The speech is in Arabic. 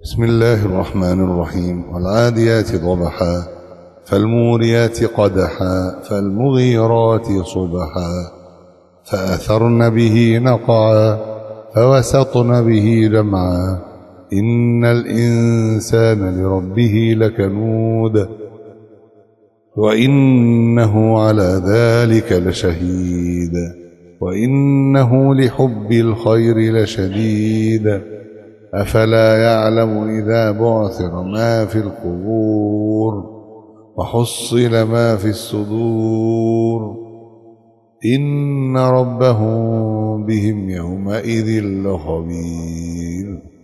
بسم الله الرحمن الرحيم. والعاديات ضبحا فالموريات قدحا فالمغيرات صبحا فأثرن به نقعا فوسطن به جمعا إن الإنسان لربه لكنود وإنه على ذلك لشهيد وإنه لحب الخير لشديد أفلا يعلم إذا بعثر ما في القبور وحصل ما في الصدور إن ربهم بهم يومئذ لخبير.